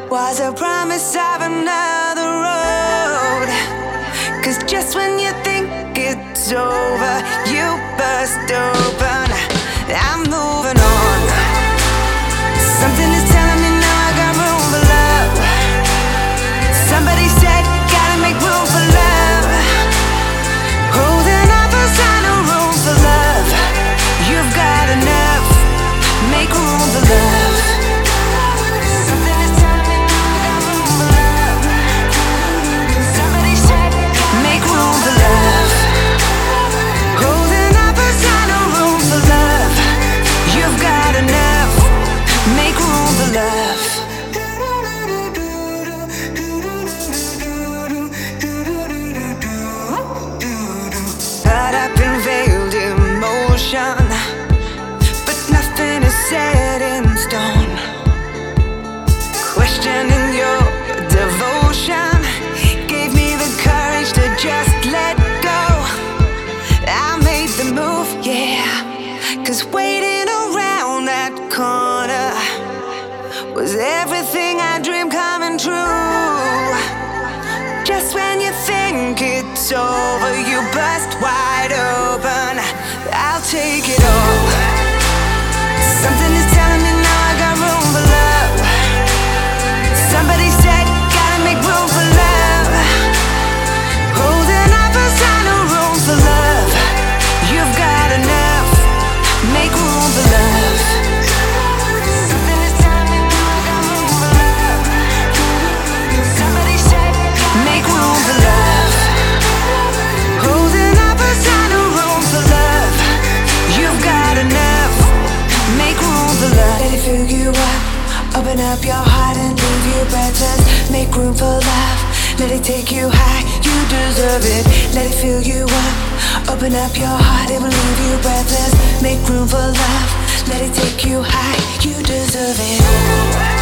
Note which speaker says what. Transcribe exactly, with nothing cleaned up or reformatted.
Speaker 1: was a promise of another road. Cause just when you think it's over, you burst open. I'm moving on. Something is telling me now I got room for love. Somebody said, gotta make room for love. Holding up a sign of room for love. You've got enough, make room for love. Something is telling me now I got room for love. Somebody said, make room for love. Holding up a sign of room for love. You've got enough, make room for love. Caught up in veiled emotion, but nothing is set in stone. Questioning your devotion gave me the courage to just let go. I made the move, yeah, cause waiting around that corner was everything I dreamed coming true. Just when you think it's over, you bust wide open. I'll take it all. Something is telling me now I got room for love. Somebody said, gotta make room for love. Holding up a sign of room for love. You've got enough, make room for love. Something is telling me now I got room for love. Somebody said, make room for love. Holding up a sign of room for love. You've got enough, make room for love. Let it fill you up, open up your heart and leave you breathless. Make room for love, let it take you high, you deserve it. Let it fill you up, open up your heart, it will leave you breathless. Make room for love, let it take you high, you deserve it.